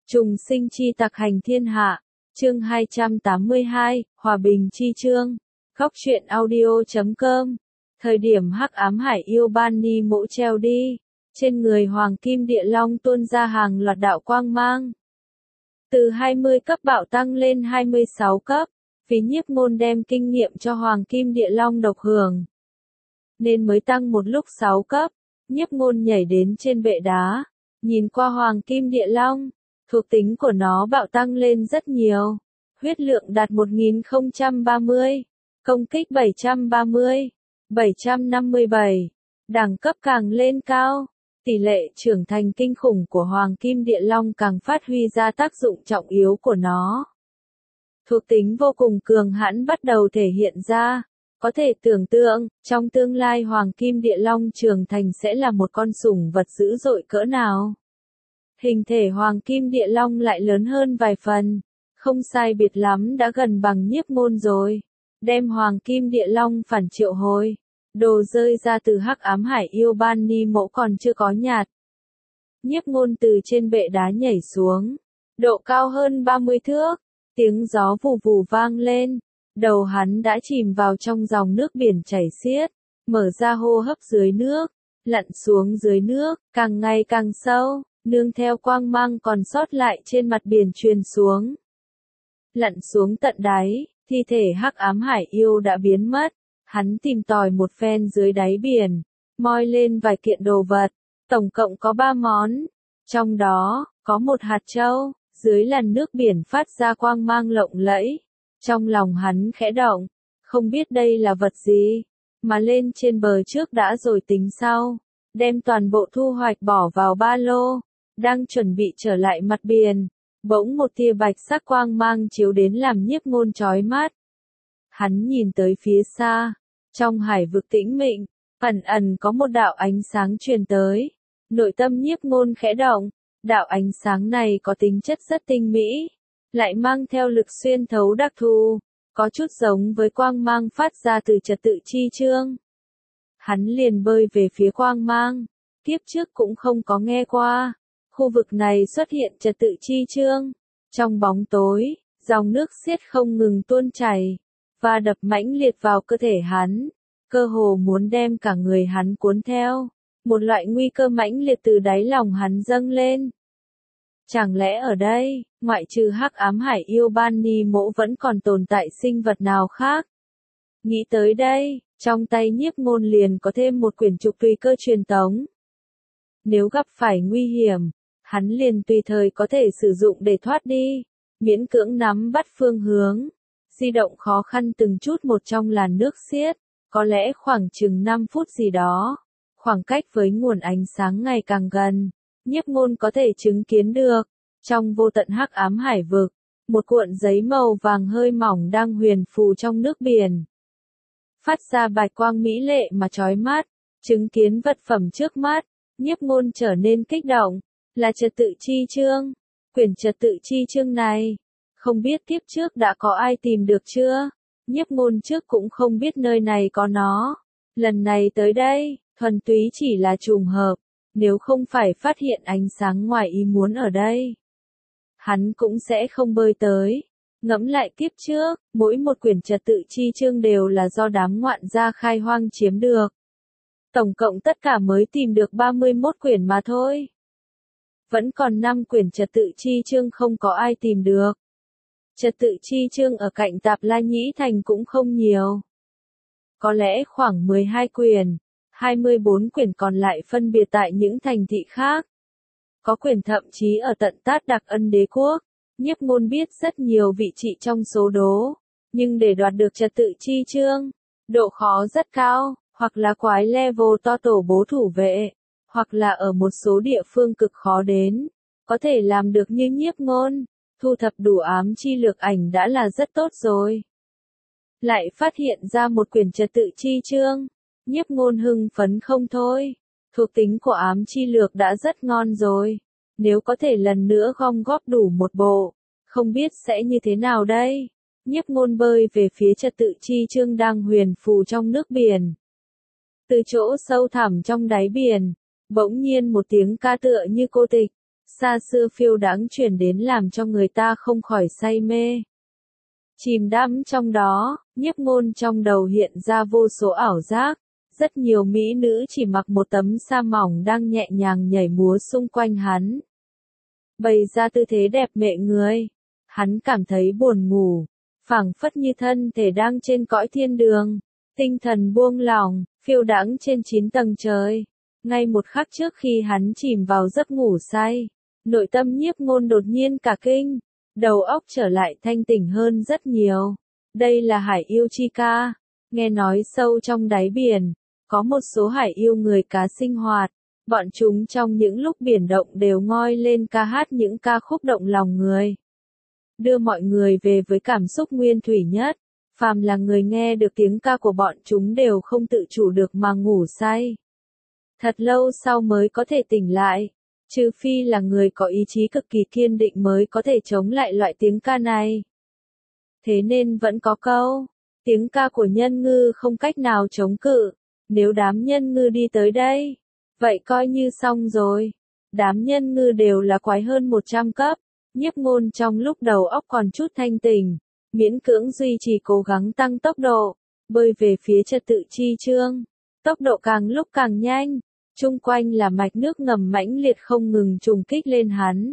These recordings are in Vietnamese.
Trùng sinh chi tặc hành thiên hạ, chương 282, Hòa bình chi chương. Góc truyện audio.com. Thời điểm hắc ám hải yêu ban ni mỗ treo đi, trên người Hoàng Kim Địa Long tuôn ra hàng loạt đạo quang mang. Từ 20 cấp bạo tăng lên 26 cấp, vì Nhiếp Môn đem kinh nghiệm cho Hoàng Kim Địa Long độc hưởng, nên mới tăng một lúc 6 cấp. Nhiếp Môn nhảy đến trên bệ đá, nhìn qua Hoàng Kim Địa Long, thuộc tính của nó bạo tăng lên rất nhiều. Huyết lượng đạt 1030, công kích 730, 757, đẳng cấp càng lên cao, tỷ lệ trưởng thành kinh khủng của Hoàng Kim Địa Long càng phát huy ra tác dụng trọng yếu của nó. Thuộc tính vô cùng cường hãn bắt đầu thể hiện ra. Có thể tưởng tượng, trong tương lai Hoàng Kim Địa Long trưởng thành sẽ là một con sủng vật dữ dội cỡ nào. Hình thể Hoàng Kim Địa Long lại lớn hơn vài phần, không sai biệt lắm đã gần bằng Nhiếp Môn rồi. Đem Hoàng Kim Địa Long phản triệu hồi, đồ rơi ra từ hắc ám hải yêu ban ni mỗ còn chưa có nhạt. Nhiếp Môn từ trên bệ đá nhảy xuống, độ cao hơn 30 thước, tiếng gió vù vù vang lên, đầu hắn đã chìm vào trong dòng nước biển chảy xiết, mở ra hô hấp dưới nước, lặn xuống dưới nước, càng ngày càng sâu, nương theo quang mang còn sót lại trên mặt biển truyền xuống. Lặn xuống tận đáy, thi thể hắc ám hải yêu đã biến mất, hắn tìm tòi một phen dưới đáy biển, moi lên vài kiện đồ vật, tổng cộng có 3 món, trong đó, có một hạt châu, dưới làn nước biển phát ra quang mang lộng lẫy. Trong lòng hắn khẽ động, không biết đây là vật gì, mà lên trên bờ trước đã rồi tính sau, đem toàn bộ thu hoạch bỏ vào ba lô, đang chuẩn bị trở lại mặt biển, bỗng một tia bạch sắc quang mang chiếu đến làm Nhiếp Môn chói mắt. Hắn nhìn tới phía xa, trong hải vực tĩnh mịch, ẩn ẩn có một đạo ánh sáng truyền tới, nội tâm Nhiếp Môn khẽ động, đạo ánh sáng này có tính chất rất tinh mỹ, lại mang theo lực xuyên thấu đặc thù, có chút giống với quang mang phát ra từ trật tự chi chương. Hắn liền bơi về phía quang mang, kiếp trước cũng không có nghe qua, khu vực này xuất hiện trật tự chi chương. Trong bóng tối, dòng nước xiết không ngừng tuôn chảy, và đập mãnh liệt vào cơ thể hắn, cơ hồ muốn đem cả người hắn cuốn theo, một loại nguy cơ mãnh liệt từ đáy lòng hắn dâng lên. Chẳng lẽ ở đây, ngoại trừ hắc ám hải yêu ban ni mỗ vẫn còn tồn tại sinh vật nào khác? Nghĩ tới đây, trong tay Nhiếp Môn liền có thêm một quyển trục tùy cơ truyền tống. Nếu gặp phải nguy hiểm, hắn liền tùy thời có thể sử dụng để thoát đi, miễn cưỡng nắm bắt phương hướng, di động khó khăn từng chút một trong làn nước xiết, có lẽ khoảng chừng 5 phút gì đó, khoảng cách với nguồn ánh sáng ngày càng gần. Nhiếp Môn có thể chứng kiến được, trong vô tận hắc ám hải vực, một cuộn giấy màu vàng hơi mỏng đang huyền phù trong nước biển. Phát ra bạch quang mỹ lệ mà chói mắt, chứng kiến vật phẩm trước mắt, Nhiếp Môn trở nên kích động, là trật tự chi chương. Quyển trật tự chi chương này, không biết kiếp trước đã có ai tìm được chưa? Nhiếp Môn trước cũng không biết nơi này có nó. Lần này tới đây, thuần túy chỉ là trùng hợp. Nếu không phải phát hiện ánh sáng ngoài ý muốn ở đây, hắn cũng sẽ không bơi tới. Ngẫm lại kiếp trước, mỗi một quyển trật tự chi chương đều là do đám ngoạn gia khai hoang chiếm được. Tổng cộng tất cả mới tìm được 31 quyển mà thôi. Vẫn còn 5 quyển trật tự chi chương không có ai tìm được. Trật tự chi chương ở cạnh Tạp La Nhĩ Thành cũng không nhiều. Có lẽ khoảng 12 quyển. 24 quyển còn lại phân biệt tại những thành thị khác. Có quyển thậm chí ở tận Tát Đặc Ân Đế Quốc. Nhiếp Môn biết rất nhiều vị trị trong số đố, nhưng để đoạt được trật tự chi chương, độ khó rất cao, hoặc là quái level to tổ bố thủ vệ, hoặc là ở một số địa phương cực khó đến. Có thể làm được như Nhiếp Môn, thu thập đủ ám chi lược ảnh đã là rất tốt rồi. Lại phát hiện ra một quyển trật tự chi chương. Nhiếp Môn hưng phấn không thôi, thuộc tính của ám chi lược đã rất ngon rồi, nếu có thể lần nữa gom góp đủ một bộ, không biết sẽ như thế nào đây. Nhiếp Môn bơi về phía trật tự chi chương đang huyền phù trong nước biển. Từ chỗ sâu thẳm trong đáy biển, bỗng nhiên một tiếng ca tựa như cô tịch, xa xưa phiêu đãng truyền đến làm cho người ta không khỏi say mê. Chìm đắm trong đó, Nhiếp Ngôn trong đầu hiện ra vô số ảo giác, rất nhiều mỹ nữ chỉ mặc một tấm sa mỏng đang nhẹ nhàng nhảy múa xung quanh hắn. Bày ra tư thế đẹp mệ người, hắn cảm thấy buồn ngủ, phảng phất như thân thể đang trên cõi thiên đường, tinh thần buông lỏng, phiêu đãng trên 9 tầng trời. Ngay một khắc trước khi hắn chìm vào giấc ngủ say, nội tâm Nhiếp Ngôn đột nhiên cả kinh, đầu óc trở lại thanh tỉnh hơn rất nhiều. Đây là hải yêu chi ca, nghe nói sâu trong đáy biển, có một số hải yêu người cá sinh hoạt, bọn chúng trong những lúc biển động đều ngoi lên ca hát những ca khúc động lòng người, đưa mọi người về với cảm xúc nguyên thủy nhất. Phàm là người nghe được tiếng ca của bọn chúng đều không tự chủ được mà ngủ say. Thật lâu sau mới có thể tỉnh lại, trừ phi là người có ý chí cực kỳ kiên định mới có thể chống lại loại tiếng ca này. Thế nên vẫn có câu, tiếng ca của nhân ngư không cách nào chống cự, nếu đám nhân ngư đi tới đây, vậy coi như xong rồi. Đám nhân ngư đều là quái hơn 100 cấp, Nhiếp Ngôn trong lúc đầu óc còn chút thanh tỉnh, miễn cưỡng duy trì cố gắng tăng tốc độ, bơi về phía trật tự chi chương. Tốc độ càng lúc càng nhanh, chung quanh là mạch nước ngầm mãnh liệt không ngừng trùng kích lên hắn,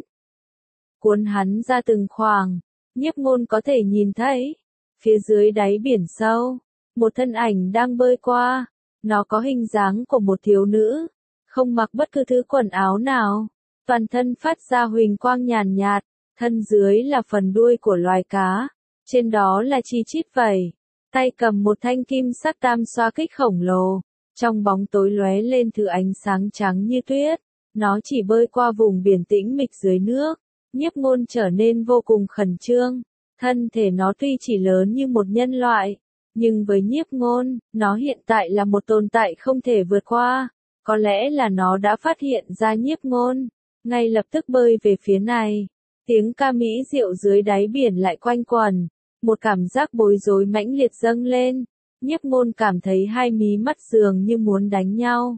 cuốn hắn ra từng khoảng. Nhiếp Ngôn có thể nhìn thấy, phía dưới đáy biển sâu, một thân ảnh đang bơi qua, nó có hình dáng của một thiếu nữ, không mặc bất cứ thứ quần áo nào, toàn thân phát ra huỳnh quang nhàn nhạt, thân dưới là phần đuôi của loài cá, trên đó là chi chít vảy, tay cầm một thanh kim sắc tam xoa kích khổng lồ, trong bóng tối lóe lên thứ ánh sáng trắng như tuyết, nó chỉ bơi qua vùng biển tĩnh mịch dưới nước. Nhiếp Ngôn trở nên vô cùng khẩn trương, thân thể nó tuy chỉ lớn như một nhân loại, nhưng với Nhiếp Ngôn, nó hiện tại là một tồn tại không thể vượt qua, có lẽ là nó đã phát hiện ra Nhiếp Ngôn, ngay lập tức bơi về phía này. Tiếng ca mỹ diệu dưới đáy biển lại quanh quẩn, một cảm giác bối rối mãnh liệt dâng lên, Nhiếp Ngôn cảm thấy hai mí mắt dường như muốn đánh nhau.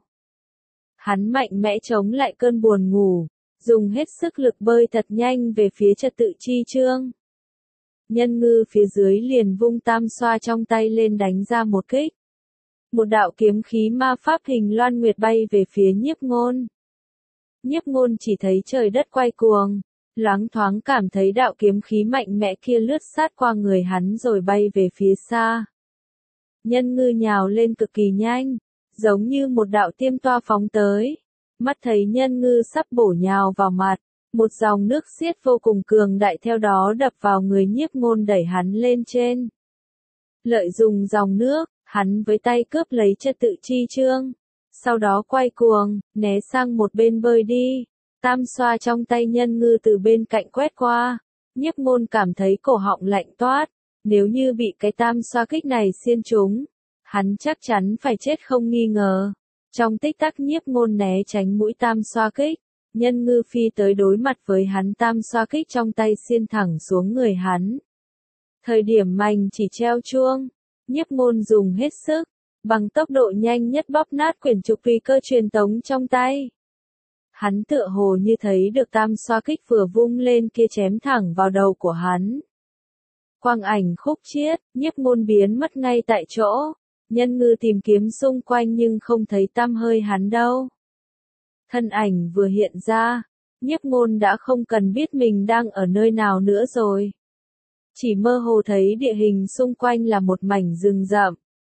Hắn mạnh mẽ chống lại cơn buồn ngủ, dùng hết sức lực bơi thật nhanh về phía trật tự chi chương. Nhân ngư phía dưới liền vung tam xoa trong tay lên đánh ra một kích. Một đạo kiếm khí ma pháp hình loan nguyệt bay về phía Nhiếp Ngôn. Nhiếp Ngôn chỉ thấy trời đất quay cuồng, loáng thoáng cảm thấy đạo kiếm khí mạnh mẽ kia lướt sát qua người hắn rồi bay về phía xa. Nhân ngư nhào lên cực kỳ nhanh, giống như một đạo tiêm toa phóng tới. Mắt thấy nhân ngư sắp bổ nhào vào mặt, một dòng nước xiết vô cùng cường đại theo đó đập vào người Nhiếp Ngôn đẩy hắn lên trên. Lợi dụng dòng nước, hắn với tay cướp lấy trật tự chi chương, sau đó quay cuồng, né sang một bên bơi đi. Tam xoa trong tay nhân ngư từ bên cạnh quét qua, Nhiếp Ngôn cảm thấy cổ họng lạnh toát, nếu như bị cái tam xoa kích này xiên trúng, hắn chắc chắn phải chết không nghi ngờ. Trong tích tắc Nhiếp Ngôn né tránh mũi tam xoa kích, nhân ngư phi tới đối mặt với hắn, tam xoa kích trong tay xiên thẳng xuống người hắn. Thời điểm mảnh chỉ treo chuông, Nhiếp Ngôn dùng hết sức, bằng tốc độ nhanh nhất bóp nát quyển trục tùy cơ truyền tống trong tay. Hắn tựa hồ như thấy được tam xoa kích vừa vung lên kia chém thẳng vào đầu của hắn. Quang ảnh khúc chiết, Nhiếp Ngôn biến mất ngay tại chỗ. Nhân ngư tìm kiếm xung quanh nhưng không thấy tăm hơi hắn đâu. Thân ảnh vừa hiện ra, Nhiếp Ngôn đã không cần biết mình đang ở nơi nào nữa rồi. Chỉ mơ hồ thấy địa hình xung quanh là một mảnh rừng rậm.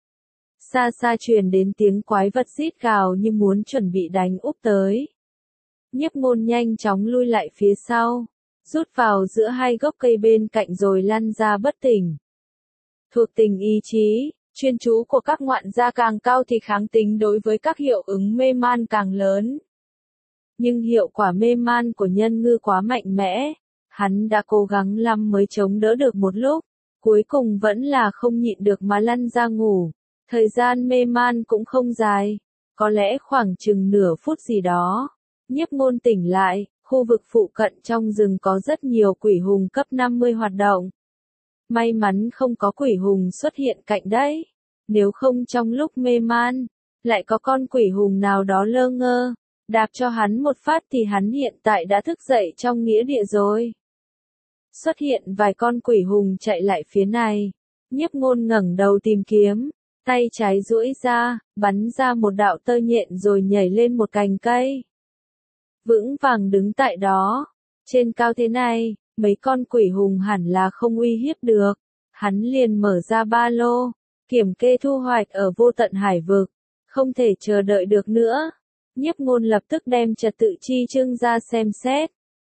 Xa xa truyền đến tiếng quái vật rít gào như muốn chuẩn bị đánh úp tới. Nhiếp Ngôn nhanh chóng lui lại phía sau, rút vào giữa hai gốc cây bên cạnh rồi lăn ra bất tỉnh. Thuộc tình ý chí, chuyên chú của các ngoạn gia càng cao thì kháng tính đối với các hiệu ứng mê man càng lớn. Nhưng hiệu quả mê man của nhân ngư quá mạnh mẽ, hắn đã cố gắng lắm mới chống đỡ được một lúc, cuối cùng vẫn là không nhịn được mà lăn ra ngủ. Thời gian mê man cũng không dài, có lẽ khoảng chừng nửa phút gì đó. Nhiếp Ngôn tỉnh lại, khu vực phụ cận trong rừng có rất nhiều quỷ hùng cấp 50 hoạt động. May mắn không có quỷ hùng xuất hiện cạnh đấy, nếu không trong lúc mê man, lại có con quỷ hùng nào đó lơ ngơ, đạp cho hắn một phát thì hắn hiện tại đã thức dậy trong nghĩa địa rồi. Xuất hiện vài con quỷ hùng chạy lại phía này. Nhiếp Ngôn ngẩng đầu tìm kiếm, tay trái duỗi ra, bắn ra một đạo tơ nhện rồi nhảy lên một cành cây. Vững vàng đứng tại đó, trên cao thế này, mấy con quỷ hùng hẳn là không uy hiếp được. Hắn liền mở ra ba lô, kiểm kê thu hoạch ở vô tận hải vực, không thể chờ đợi được nữa. Nhiếp Ngôn lập tức đem trật tự chi chương ra xem xét.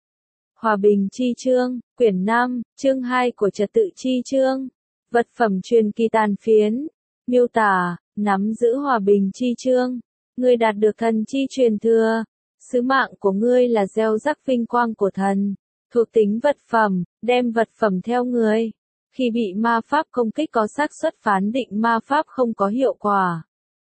Hòa bình chi chương, quyển 5, chương 2 của trật tự chi chương. Vật phẩm truyền kỳ tàn phiến. Miêu tả, nắm giữ hòa bình chi chương. Ngươi đạt được thần chi truyền thừa. Sứ mạng của ngươi là gieo rắc vinh quang của thần. Thuộc tính vật phẩm, đem vật phẩm theo người. Khi bị ma pháp công kích có xác suất phán định ma pháp không có hiệu quả.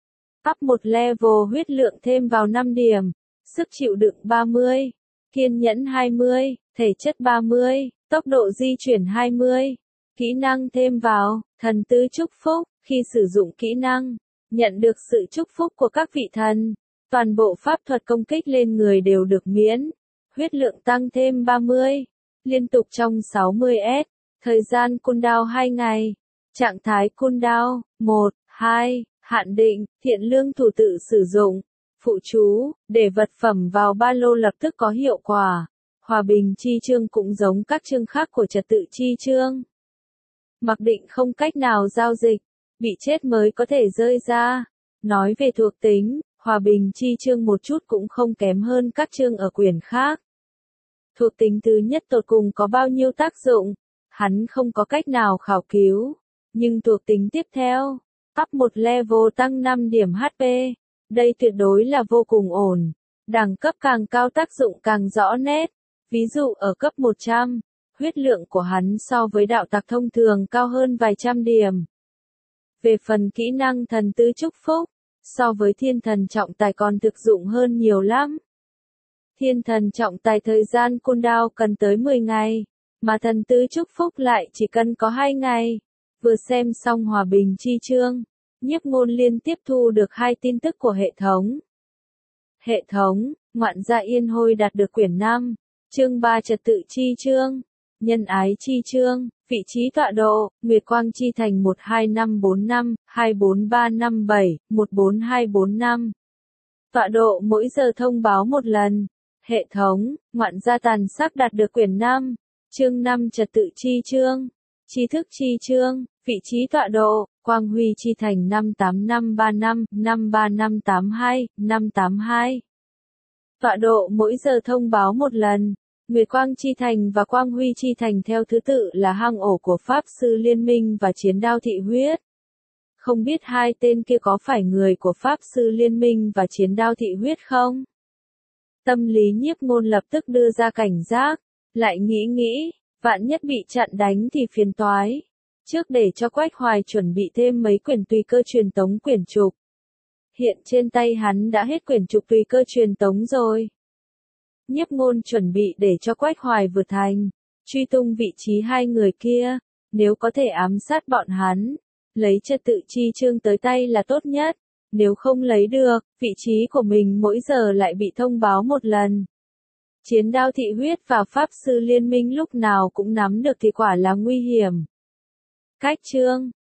Up một level huyết lượng thêm vào 5 điểm. Sức chịu đựng 30. Kiên nhẫn 20. Thể chất 30. Tốc độ di chuyển 20. Kỹ năng thêm vào, thần tứ chúc phúc. Khi sử dụng kỹ năng, nhận được sự chúc phúc của các vị thần. Toàn bộ pháp thuật công kích lên người đều được miễn. Huyết lượng tăng thêm 30. Liên tục trong 60S. Thời gian cooldown 2 ngày. Trạng thái cooldown 1, 2. Hạn định, thiện lương thủ tự sử dụng. Phụ chú, để vật phẩm vào ba lô lập tức có hiệu quả. Hòa bình chi chương cũng giống các chương khác của trật tự chi chương. Mặc định không cách nào giao dịch, bị chết mới có thể rơi ra. Nói về thuộc tính, hòa bình chi chương một chút cũng không kém hơn các chương ở quyển khác. Thuộc tính thứ nhất tột cùng có bao nhiêu tác dụng, hắn không có cách nào khảo cứu. Nhưng thuộc tính tiếp theo, up một level tăng 5 điểm HP. Đây tuyệt đối là vô cùng ổn. Đẳng cấp càng cao tác dụng càng rõ nét. Ví dụ ở cấp 100, huyết lượng của hắn so với đạo tặc thông thường cao hơn vài trăm điểm. Về phần kỹ năng thần tứ chúc phúc, so với thiên thần trọng tài còn thực dụng hơn nhiều lắm. Thiên thần trọng tài thời gian cooldown cần tới 10 ngày, mà thần tứ chúc phúc lại chỉ cần có 2 ngày. Vừa xem xong hòa bình chi chương, Nhiếp Ngôn liên tiếp thu được 2 tin tức của hệ thống. Hệ thống, ngoạn gia Yên Hôi đạt được quyển 5, chương 3 trật tự chi chương, nhân ái chi chương, vị trí tọa độ, Nguyệt Quang chi thành 12545, 24357, 14245. Tọa độ mỗi giờ thông báo một lần. Hệ thống, ngoạn gia Tàn Sắc đạt được quyển 5, chương 5 trật tự chi chương, tri thức chi chương, vị trí tọa độ, Quang Huy chi thành 58535, 53582, 582. Tọa độ mỗi giờ thông báo một lần. Nguyệt Quang chi thành và Quang Huy chi thành theo thứ tự là hang ổ của Pháp Sư Liên Minh và Chiến Đao Thị Huyết. Không biết hai tên kia có phải người của Pháp Sư Liên Minh và Chiến Đao Thị Huyết không? Tâm lý Nhiếp Ngôn lập tức đưa ra cảnh giác, lại nghĩ, vạn nhất bị chặn đánh thì phiền toái. Trước để cho Quách Hoài chuẩn bị thêm mấy quyển tùy cơ truyền tống quyển trục. Hiện trên tay hắn đã hết quyển trục tùy cơ truyền tống rồi. Nhiếp Ngôn chuẩn bị để cho Quách Hoài vượt thành, truy tung vị trí hai người kia, nếu có thể ám sát bọn hắn, lấy trật tự chi chương tới tay là tốt nhất, nếu không lấy được, vị trí của mình mỗi giờ lại bị thông báo một lần. Chiến Đao Thị Huyết và Pháp Sư Liên Minh lúc nào cũng nắm được thì quả là nguy hiểm. Cách chương,